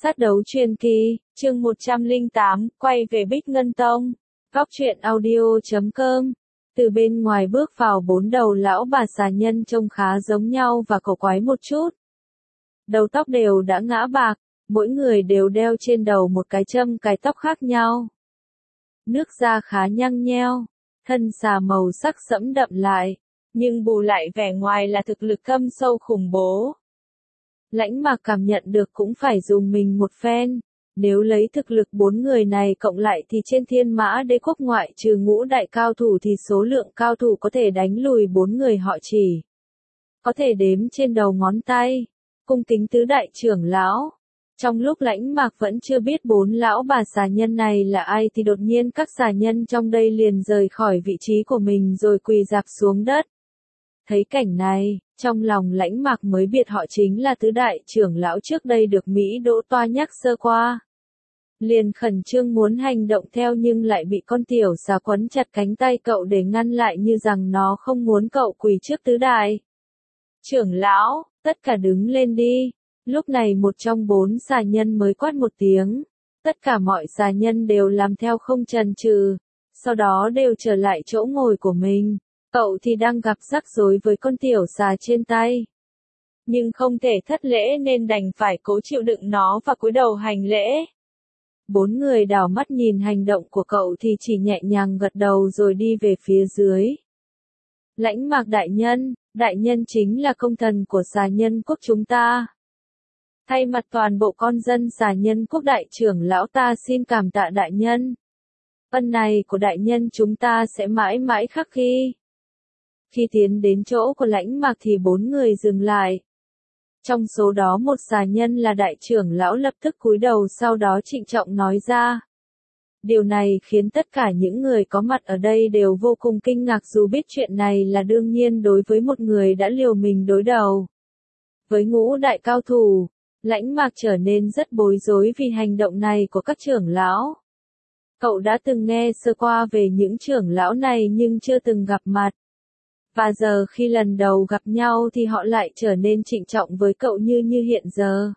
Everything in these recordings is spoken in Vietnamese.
Sát đấu truyền kỳ, chương 108, quay về Bích Ngân Tông. Góc truyện audio.com. Từ bên ngoài bước vào bốn đầu lão bà xà nhân trông khá giống nhau và cổ quái một chút. Đầu tóc đều đã ngã bạc, mỗi người đều đeo trên đầu một cái châm cài tóc khác nhau. Nước da khá nhăng nheo, thân xà màu sắc sẫm đậm lại, nhưng bù lại vẻ ngoài là thực lực thâm sâu khủng bố. Lãnh Mạc cảm nhận được cũng phải dùng mình một phen, nếu lấy thực lực bốn người này cộng lại thì trên Thiên Mã Đế quốc ngoại trừ ngũ đại cao thủ thì số lượng cao thủ có thể đánh lùi bốn người họ Chỉ có thể đếm trên đầu ngón tay. Cung kính tứ đại trưởng lão. Trong lúc Lãnh Mạc vẫn chưa biết bốn lão bà xà nhân này là ai thì đột nhiên các xà nhân trong đây liền rời khỏi vị trí của mình rồi quỳ rạp xuống đất. Thấy cảnh này, trong lòng Lãnh Mạc mới biết họ chính là tứ đại trưởng lão trước đây được Mỹ Đỗ Toa nhắc sơ qua. Liền khẩn trương muốn hành động theo nhưng lại bị con tiểu xà quấn chặt cánh tay cậu để ngăn lại như rằng nó không muốn cậu quỳ trước tứ đại trưởng lão, tất cả đứng lên đi. Lúc này một trong bốn xà nhân mới quát một tiếng. Tất cả mọi xà nhân đều làm theo không chần chừ, sau đó đều trở lại chỗ ngồi của mình. Cậu thì đang gặp rắc rối với con tiểu xà trên tay. Nhưng không thể thất lễ nên đành phải cố chịu đựng nó và cúi đầu hành lễ. Bốn người đảo mắt nhìn hành động của cậu thì chỉ nhẹ nhàng gật đầu rồi đi về phía dưới. Lãnh Mạc đại nhân chính là công thần của xà nhân quốc chúng ta. Thay mặt toàn bộ con dân xà nhân quốc đại trưởng lão ta xin cảm tạ đại nhân. Ân này của đại nhân chúng ta sẽ mãi mãi khắc ghi. Khi tiến đến chỗ của Lãnh Mạc thì bốn người dừng lại. Trong số đó một xà nhân là đại trưởng lão lập tức cúi đầu sau đó trịnh trọng nói ra. Điều này khiến tất cả những người có mặt ở đây đều vô cùng kinh ngạc dù biết chuyện này là đương nhiên đối với một người đã liều mình đối đầu với ngũ đại cao thủ. Lãnh Mạc trở nên rất bối rối vì hành động này của các trưởng lão. Cậu đã từng nghe sơ qua về những trưởng lão này nhưng chưa từng gặp mặt. Và giờ khi lần đầu gặp nhau thì họ lại trở nên trịnh trọng với cậu như hiện giờ.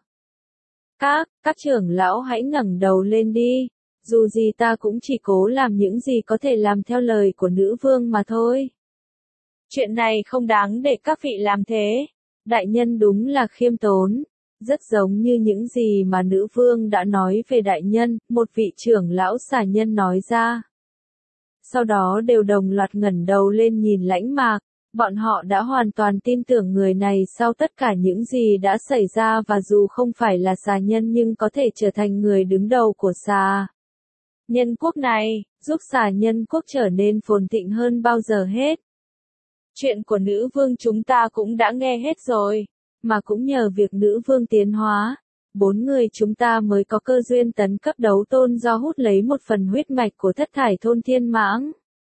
Các trưởng lão hãy ngẩng đầu lên đi. Dù gì ta cũng chỉ cố làm những gì có thể làm theo lời của nữ vương mà thôi. Chuyện này không đáng để các vị làm thế. Đại nhân đúng là khiêm tốn. Rất giống như những gì mà nữ vương đã nói về đại nhân, một vị trưởng lão xà nhân nói ra. Sau đó đều đồng loạt ngẩng đầu lên nhìn Lãnh Mạc, bọn họ đã hoàn toàn tin tưởng người này sau tất cả những gì đã xảy ra và dù không phải là xà nhân nhưng có thể trở thành người đứng đầu của xà nhân quốc này, giúp xà nhân quốc trở nên phồn thịnh hơn bao giờ hết. Chuyện của nữ vương chúng ta cũng đã nghe hết rồi, mà cũng nhờ việc nữ vương tiến hóa, bốn người chúng ta mới có cơ duyên tấn cấp đấu tôn do hút lấy một phần huyết mạch của thất thải thôn thiên mãng.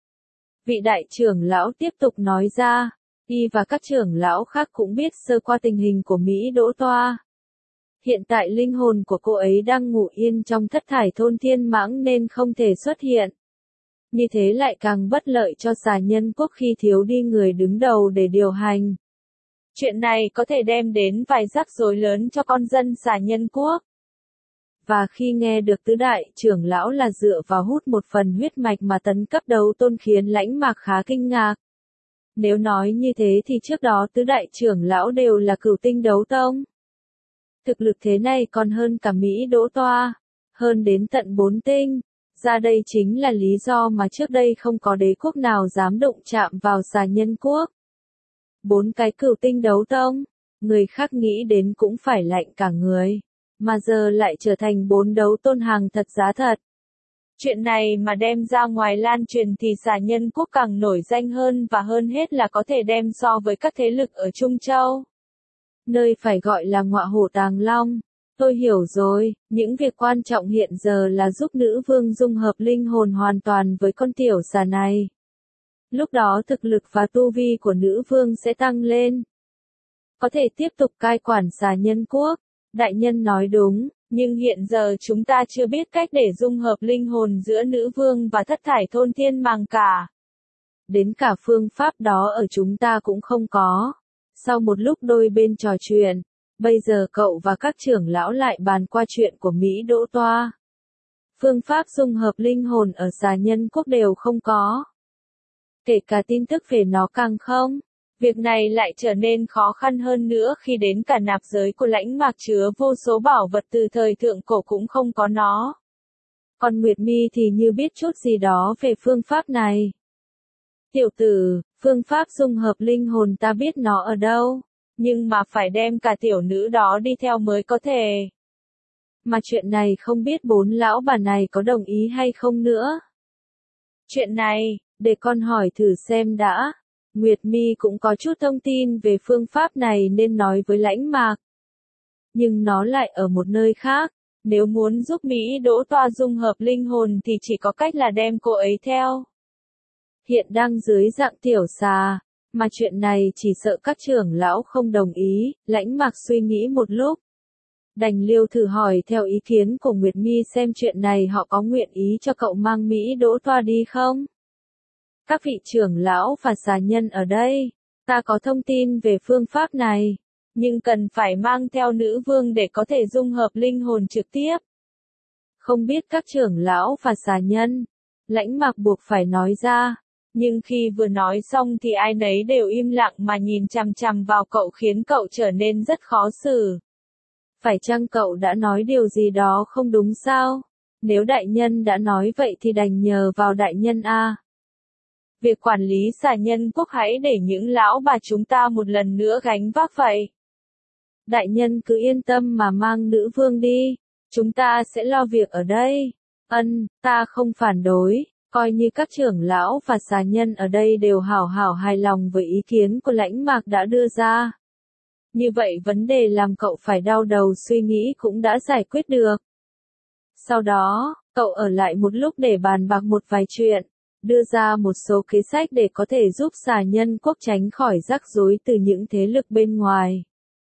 Vị đại trưởng lão tiếp tục nói ra, y và các trưởng lão khác cũng biết sơ qua tình hình của Mỹ Đỗ Toa. Hiện tại linh hồn của cô ấy đang ngủ yên trong thất thải thôn thiên mãng nên không thể xuất hiện. Như thế lại càng bất lợi cho xà nhân quốc khi thiếu đi người đứng đầu để điều hành. Chuyện này có thể đem đến vài rắc rối lớn cho con dân xà nhân quốc. Và khi nghe được tứ đại trưởng lão là dựa vào hút một phần huyết mạch mà tấn cấp đấu tôn khiến Lãnh Mạc khá kinh ngạc. Nếu nói như thế thì trước đó tứ đại trưởng lão đều là cửu tinh đấu tông. Thực lực thế này còn hơn cả Mỹ Đỗ Toa, hơn đến tận 4 tinh. Ra đây chính là lý do mà trước đây không có đế quốc nào dám đụng chạm vào xà nhân quốc. 4 cái cửu tinh đấu tông, người khác nghĩ đến cũng phải lạnh cả người, mà giờ lại trở thành 4 đấu tôn hàng thật giá thật. Chuyện này mà đem ra ngoài lan truyền thì xà nhân quốc càng nổi danh hơn và hơn hết là có thể đem so với các thế lực ở Trung Châu. Nơi phải gọi là ngọa hổ tàng long. Tôi hiểu rồi, những việc quan trọng hiện giờ là giúp nữ vương dung hợp linh hồn hoàn toàn với con tiểu xà này. Lúc đó thực lực và tu vi của nữ vương sẽ tăng lên. Có thể tiếp tục cai quản xà nhân quốc. Đại nhân nói đúng, nhưng hiện giờ chúng ta chưa biết cách để dung hợp linh hồn giữa nữ vương và thất thải thôn thiên màng cả. Đến cả phương pháp đó ở chúng ta cũng không có. Sau một lúc đôi bên trò chuyện, Bây giờ cậu và các trưởng lão lại bàn qua chuyện của Mỹ Đỗ Toa. Phương pháp dung hợp linh hồn ở xà nhân quốc đều không có. Kể cả tin tức về nó càng không. Việc này lại trở nên khó khăn hơn nữa khi đến cả nạp giới của lãnh mạc chứa vô số bảo vật từ thời thượng cổ cũng không có nó. Còn Nguyệt Mi thì như biết chút gì đó về phương pháp này. Tiểu tử, phương pháp dung hợp linh hồn ta biết nó ở đâu, nhưng mà phải đem cả tiểu nữ đó đi theo mới có thể. Mà chuyện này không biết bốn lão bà này có đồng ý hay không nữa. Chuyện này, để con hỏi thử xem đã. Nguyệt Mi cũng có chút thông tin về phương pháp này nên nói với lãnh mạc. Nhưng nó lại ở một nơi khác. Nếu muốn giúp Mỹ Đỗ Toa dung hợp linh hồn thì chỉ có cách là đem cô ấy theo. Hiện đang dưới dạng tiểu xà, mà chuyện này chỉ sợ các trưởng lão không đồng ý, lãnh mạc suy nghĩ một lúc. Đành liêu thử hỏi theo ý kiến của Nguyệt Mi xem chuyện này họ có nguyện ý cho cậu mang Mỹ Đỗ Toa đi không? Các vị trưởng lão và xà nhân ở đây, ta có thông tin về phương pháp này, nhưng cần phải mang theo nữ vương để có thể dung hợp linh hồn trực tiếp. Không biết các trưởng lão và xà nhân, lãnh mạc buộc phải nói ra, nhưng khi vừa nói xong thì ai nấy đều im lặng mà nhìn chằm chằm vào cậu khiến cậu trở nên rất khó xử. Phải chăng cậu đã nói điều gì đó không đúng sao? Nếu đại nhân đã nói vậy thì đành nhờ vào đại nhân a. Việc quản lý xà nhân quốc hãy để những lão bà chúng ta một lần nữa gánh vác vậy. Đại nhân cứ yên tâm mà mang nữ vương đi, chúng ta sẽ lo việc ở đây. Ta không phản đối, coi như các trưởng lão và xà nhân ở đây đều hảo hảo hài lòng với ý kiến của lãnh mạc đã đưa ra. Như vậy vấn đề làm cậu phải đau đầu suy nghĩ cũng đã giải quyết được. Sau đó, cậu ở lại một lúc để bàn bạc một vài chuyện, đưa ra một số kế sách để có thể giúp xà nhân quốc tránh khỏi rắc rối từ những thế lực bên ngoài.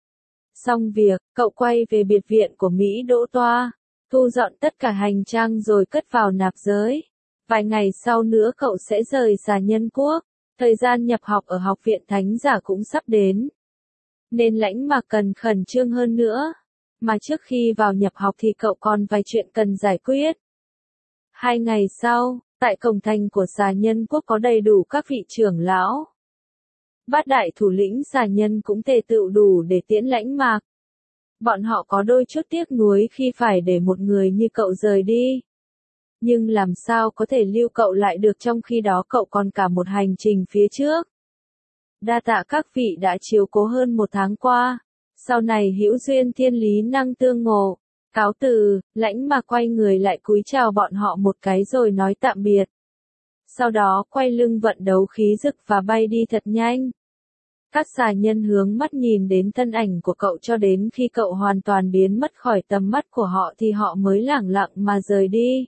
Xong việc, cậu quay về biệt viện của Mỹ Đỗ Toa, thu dọn tất cả hành trang rồi cất vào nạp giới. Vài ngày sau nữa cậu sẽ rời xà nhân quốc, thời gian nhập học ở học viện thánh giả cũng sắp đến. Nên lãnh mạc cần khẩn trương hơn nữa. Mà trước khi vào nhập học thì cậu còn vài chuyện cần giải quyết. 2 ngày sau, tại cổng thành của xà nhân quốc có đầy đủ các vị trưởng lão. Bát đại thủ lĩnh xà nhân cũng tề tựu đủ để tiễn lãnh mạc. Bọn họ có đôi chút tiếc nuối khi phải để một người như cậu rời đi. Nhưng làm sao có thể lưu cậu lại được trong khi đó cậu còn cả một hành trình phía trước. Đa tạ các vị đã chiếu cố hơn 1 tháng qua. Sau này hữu duyên thiên lý năng tương ngộ. Cáo từ, lãnh mạc quay người lại cúi chào bọn họ một cái rồi nói tạm biệt. Sau đó quay lưng vận đấu khí dực và bay đi thật nhanh. Các xà nhân hướng mắt nhìn đến thân ảnh của cậu cho đến khi cậu hoàn toàn biến mất khỏi tầm mắt của họ thì họ mới lẳng lặng mà rời đi.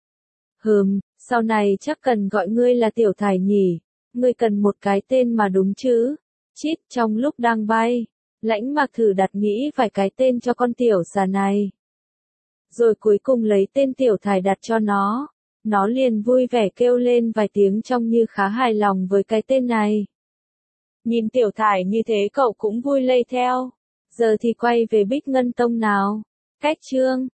Sau này chắc cần gọi ngươi là tiểu thải nhỉ, ngươi cần một cái tên mà đúng chứ. Chít, trong lúc đang bay, lãnh mạc thử đặt nghĩ vài cái tên cho con tiểu xà này. Rồi cuối cùng lấy tên tiểu thải đặt cho nó. Nó liền vui vẻ kêu lên vài tiếng trông như khá hài lòng với cái tên này. Nhìn tiểu thải như thế cậu cũng vui lây theo. Giờ thì quay về Bích Ngân Tông nào. Cách chương